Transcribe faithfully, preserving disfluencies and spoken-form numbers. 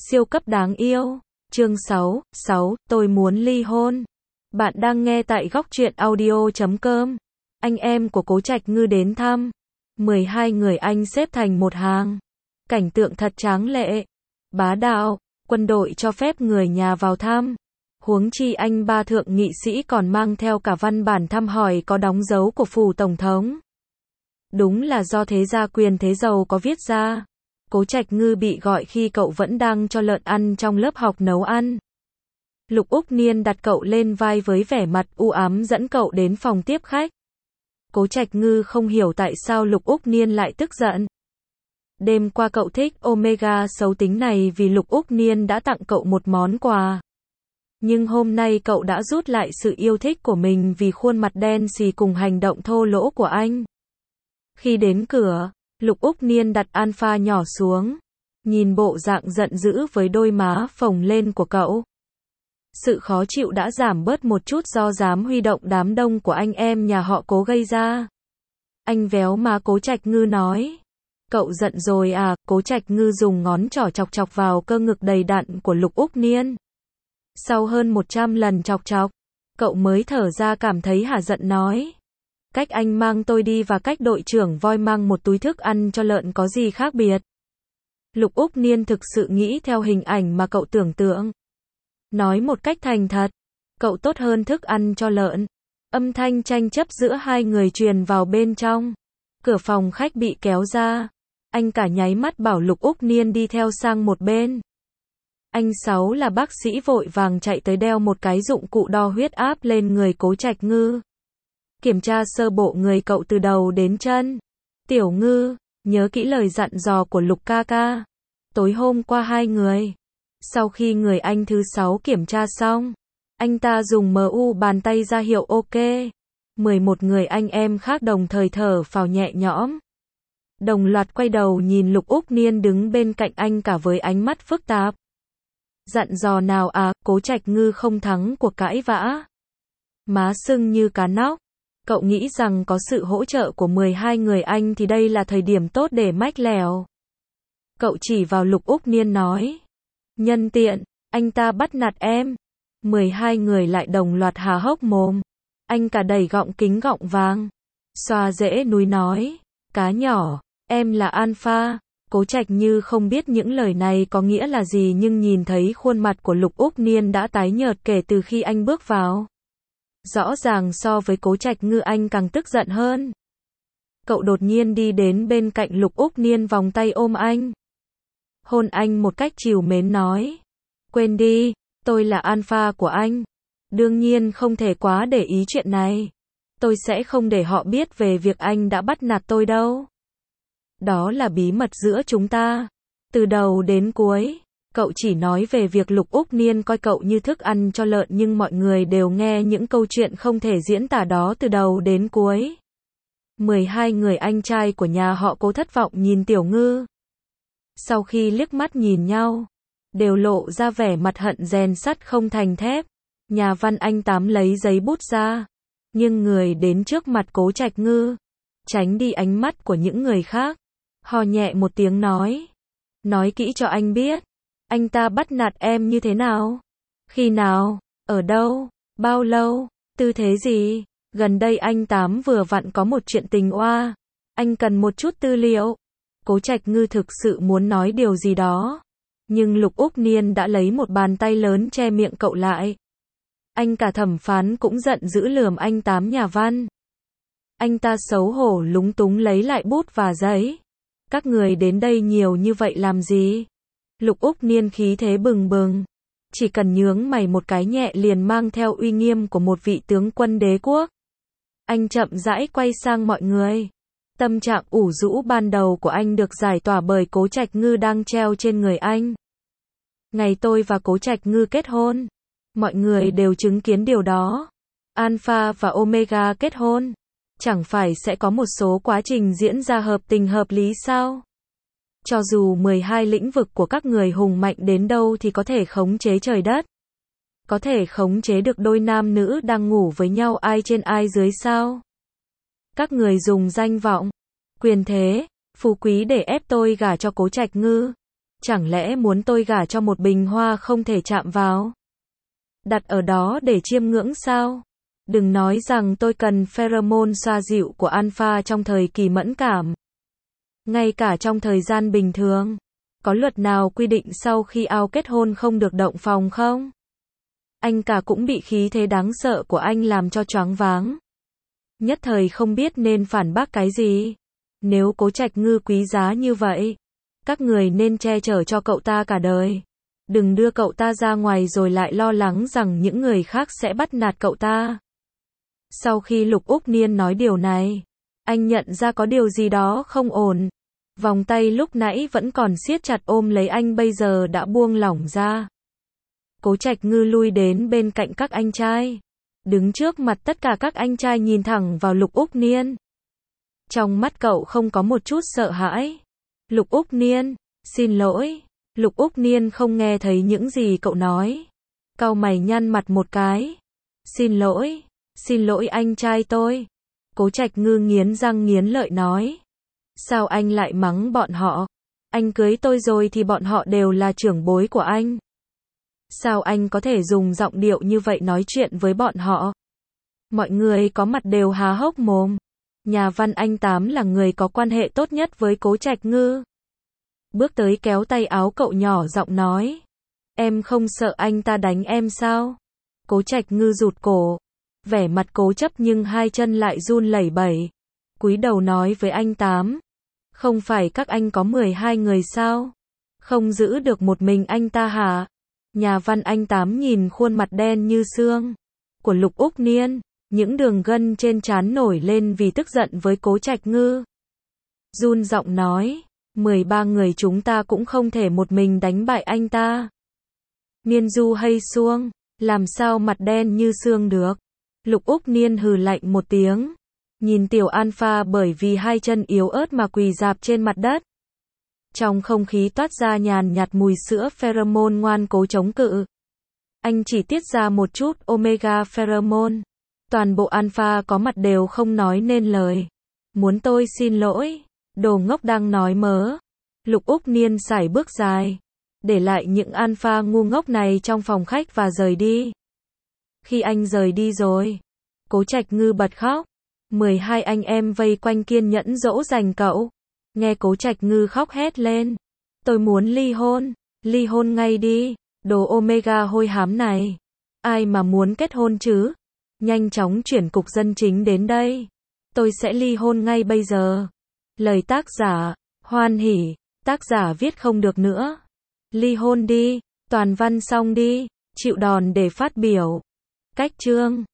Siêu cấp đáng yêu. Chương sáu, sáu, tôi muốn ly hôn. Bạn đang nghe tại góc truyện audio chấm com. Anh em của Cố Trạch Ngư đến thăm. mười hai người anh xếp thành một hàng. Cảnh tượng thật tráng lệ. Bá đạo, quân đội cho phép người nhà vào thăm. Huống chi anh ba thượng nghị sĩ còn mang theo cả văn bản thăm hỏi có đóng dấu của phủ tổng thống. Đúng là do thế gia quyền thế giàu có viết ra. Cố Trạch Ngư bị gọi khi cậu vẫn đang cho lợn ăn trong lớp học nấu ăn. Lục Úc Niên đặt cậu lên vai với vẻ mặt u ám dẫn cậu đến phòng tiếp khách. Cố Trạch Ngư không hiểu tại sao Lục Úc Niên lại tức giận. Đêm qua cậu thích Omega xấu tính này vì Lục Úc Niên đã tặng cậu một món quà. Nhưng hôm nay cậu đã rút lại sự yêu thích của mình vì khuôn mặt đen xì cùng hành động thô lỗ của anh. Khi đến cửa, Lục Úc Niên đặt Alpha nhỏ xuống, nhìn bộ dạng giận dữ với đôi má phồng lên của cậu. Sự khó chịu đã giảm bớt một chút do dám huy động đám đông của anh em nhà họ Cố gây ra. Anh véo má Cố Trạch Ngư nói. Cậu giận rồi à? Cố Trạch Ngư dùng ngón trỏ chọc chọc vào cơ ngực đầy đặn của Lục Úc Niên. Sau hơn một trăm lần chọc chọc, cậu mới thở ra cảm thấy hả giận nói. Cách anh mang tôi đi và cách đội trưởng voi mang một túi thức ăn cho lợn có gì khác biệt? Lục Úc Niên thực sự nghĩ theo hình ảnh mà cậu tưởng tượng. Nói một cách thành thật, cậu tốt hơn thức ăn cho lợn. Âm thanh tranh chấp giữa hai người truyền vào bên trong. Cửa phòng khách bị kéo ra. Anh cả nháy mắt bảo Lục Úc Niên đi theo sang một bên. Anh Sáu là bác sĩ vội vàng chạy tới đeo một cái dụng cụ đo huyết áp lên người Cố Trạch Ngư. Kiểm tra sơ bộ người cậu từ đầu đến chân. Tiểu Ngư, nhớ kỹ lời dặn dò của Lục ca ca. Tối hôm qua hai người. Sau khi người anh thứ sáu kiểm tra xong, anh ta dùng em u bàn tay ra hiệu ok. mười một người anh em khác đồng thời thở phào nhẹ nhõm. Đồng loạt quay đầu nhìn Lục Úc Niên đứng bên cạnh anh cả với ánh mắt phức tạp. Dặn dò nào à? Cố Trạch Ngư không thắng cuộc cãi vã. Má sưng như cá nóc. Cậu nghĩ rằng có sự hỗ trợ của mười hai người anh thì đây là thời điểm tốt để mách lèo. Cậu chỉ vào Lục Úc Niên nói. Nhân tiện, anh ta bắt nạt em. mười hai người lại đồng loạt há hốc mồm. Anh cả đầy gọng kính gọng vàng. Xoa rễ núi nói. Cá nhỏ, em là Alpha. Cố Trạch Như không biết những lời này có nghĩa là gì nhưng nhìn thấy khuôn mặt của Lục Úc Niên đã tái nhợt kể từ khi anh bước vào. Rõ ràng so với Cố Trạch Ngư anh càng tức giận hơn. Cậu đột nhiên đi đến bên cạnh Lục Úc Niên vòng tay ôm anh. Hôn anh một cách trìu mến nói. Quên đi, tôi là Alpha của anh. Đương nhiên không thể quá để ý chuyện này. Tôi sẽ không để họ biết về việc anh đã bắt nạt tôi đâu. Đó là bí mật giữa chúng ta. Từ đầu đến cuối, cậu chỉ nói về việc Lục Úc Niên coi cậu như thức ăn cho lợn nhưng mọi người đều nghe những câu chuyện không thể diễn tả đó từ đầu đến cuối. mười hai người anh trai của nhà họ Cố thất vọng nhìn Tiểu Ngư. Sau khi liếc mắt nhìn nhau, đều lộ ra vẻ mặt hận rèn sắt không thành thép. Nhà văn anh Tám lấy giấy bút ra, nhưng người đến trước mặt Cố Trạch Ngư, tránh đi ánh mắt của những người khác. Hò nhẹ một tiếng nói. Nói kỹ cho anh biết. Anh ta bắt nạt em như thế nào? Khi nào? Ở đâu? Bao lâu? Tư thế gì? Gần đây anh Tám vừa vặn có một chuyện tình oa. Anh cần một chút tư liệu. Cố Trạch Ngư thực sự muốn nói điều gì đó. Nhưng Lục Úc Niên đã lấy một bàn tay lớn che miệng cậu lại. Anh cả thẩm phán cũng giận dữ lườm anh Tám nhà văn. Anh ta xấu hổ lúng túng lấy lại bút và giấy. Các người đến đây nhiều như vậy làm gì? Lục Úc Niên khí thế bừng bừng. Chỉ cần nhướng mày một cái nhẹ liền mang theo uy nghiêm của một vị tướng quân đế quốc. Anh chậm rãi quay sang mọi người. Tâm trạng ủ rũ ban đầu của anh được giải tỏa bởi Cố Trạch Ngư đang treo trên người anh. Ngày tôi và Cố Trạch Ngư kết hôn, mọi người đều chứng kiến điều đó. Alpha và Omega kết hôn. Chẳng phải sẽ có một số quá trình diễn ra hợp tình hợp lý sao? Cho dù mười hai lĩnh vực của các người hùng mạnh đến đâu thì có thể khống chế trời đất. Có thể khống chế được đôi nam nữ đang ngủ với nhau ai trên ai dưới sao? Các người dùng danh vọng, quyền thế, phú quý để ép tôi gả cho Cố Trạch Ngư. Chẳng lẽ muốn tôi gả cho một bình hoa không thể chạm vào? Đặt ở đó để chiêm ngưỡng sao? Đừng nói rằng tôi cần pheromone xoa dịu của alpha trong thời kỳ mẫn cảm. Ngay cả trong thời gian bình thường, có luật nào quy định sau khi ao kết hôn không được động phòng không? Anh cả cũng bị khí thế đáng sợ của anh làm cho choáng váng. Nhất thời không biết nên phản bác cái gì. Nếu Cố Trạch Ngư quý giá như vậy, các người nên che chở cho cậu ta cả đời. Đừng đưa cậu ta ra ngoài rồi lại lo lắng rằng những người khác sẽ bắt nạt cậu ta. Sau khi Lục Úc Niên nói điều này, anh nhận ra có điều gì đó không ổn. Vòng tay lúc nãy vẫn còn siết chặt ôm lấy anh bây giờ đã buông lỏng ra. Cố Trạch Ngư lui đến bên cạnh các anh trai. Đứng trước mặt tất cả các anh trai nhìn thẳng vào Lục Úc Niên. Trong mắt cậu không có một chút sợ hãi. Lục Úc Niên, xin lỗi. Lục Úc Niên không nghe thấy những gì cậu nói. Cau mày nhăn mặt một cái. Xin lỗi, xin lỗi anh trai tôi. Cố Trạch Ngư nghiến răng nghiến lợi nói. Sao anh lại mắng bọn họ? Anh cưới tôi rồi thì bọn họ đều là trưởng bối của anh. Sao anh có thể dùng giọng điệu như vậy nói chuyện với bọn họ? Mọi người có mặt đều há hốc mồm. Nhà văn anh Tám là người có quan hệ tốt nhất với Cố Trạch Ngư. Bước tới kéo tay áo cậu nhỏ giọng nói. Em không sợ anh ta đánh em sao? Cố Trạch Ngư rụt cổ. Vẻ mặt cố chấp nhưng hai chân lại run lẩy bẩy. Cúi đầu nói với anh Tám. Không phải các anh có mười hai người sao? Không giữ được một mình anh ta hả? Nhà văn anh Tám nhìn khuôn mặt đen như xương của Lục Úc Niên. Những đường gân trên trán nổi lên vì tức giận với Cố Trạch Ngư. Run giọng nói. mười ba người chúng ta cũng không thể một mình đánh bại anh ta. Niên Du hay xuông. Làm sao mặt đen như xương được? Lục Úc Niên hừ lạnh một tiếng. Nhìn tiểu alpha bởi vì hai chân yếu ớt mà quỳ rạp trên mặt đất. Trong không khí toát ra nhàn nhạt mùi sữa pheromone ngoan cố chống cự. Anh chỉ tiết ra một chút omega pheromone. Toàn bộ alpha có mặt đều không nói nên lời. Muốn tôi xin lỗi? Đồ ngốc đang nói mớ. Lục Úc Niên sải bước dài. Để lại những alpha ngu ngốc này trong phòng khách và rời đi. Khi anh rời đi rồi, Cố Trạch Ngư bật khóc. mười hai anh em vây quanh kiên nhẫn dỗ dành cậu. Nghe Cố Trạch Ngư khóc hét lên. Tôi muốn ly hôn. Ly hôn ngay đi. Đồ omega hôi hám này. Ai mà muốn kết hôn chứ? Nhanh chóng chuyển cục dân chính đến đây. Tôi sẽ ly hôn ngay bây giờ. Lời tác giả. Hoan hỉ. Tác giả viết không được nữa. Ly hôn đi. Toàn văn xong đi. Chịu đòn để phát biểu. Cách chương.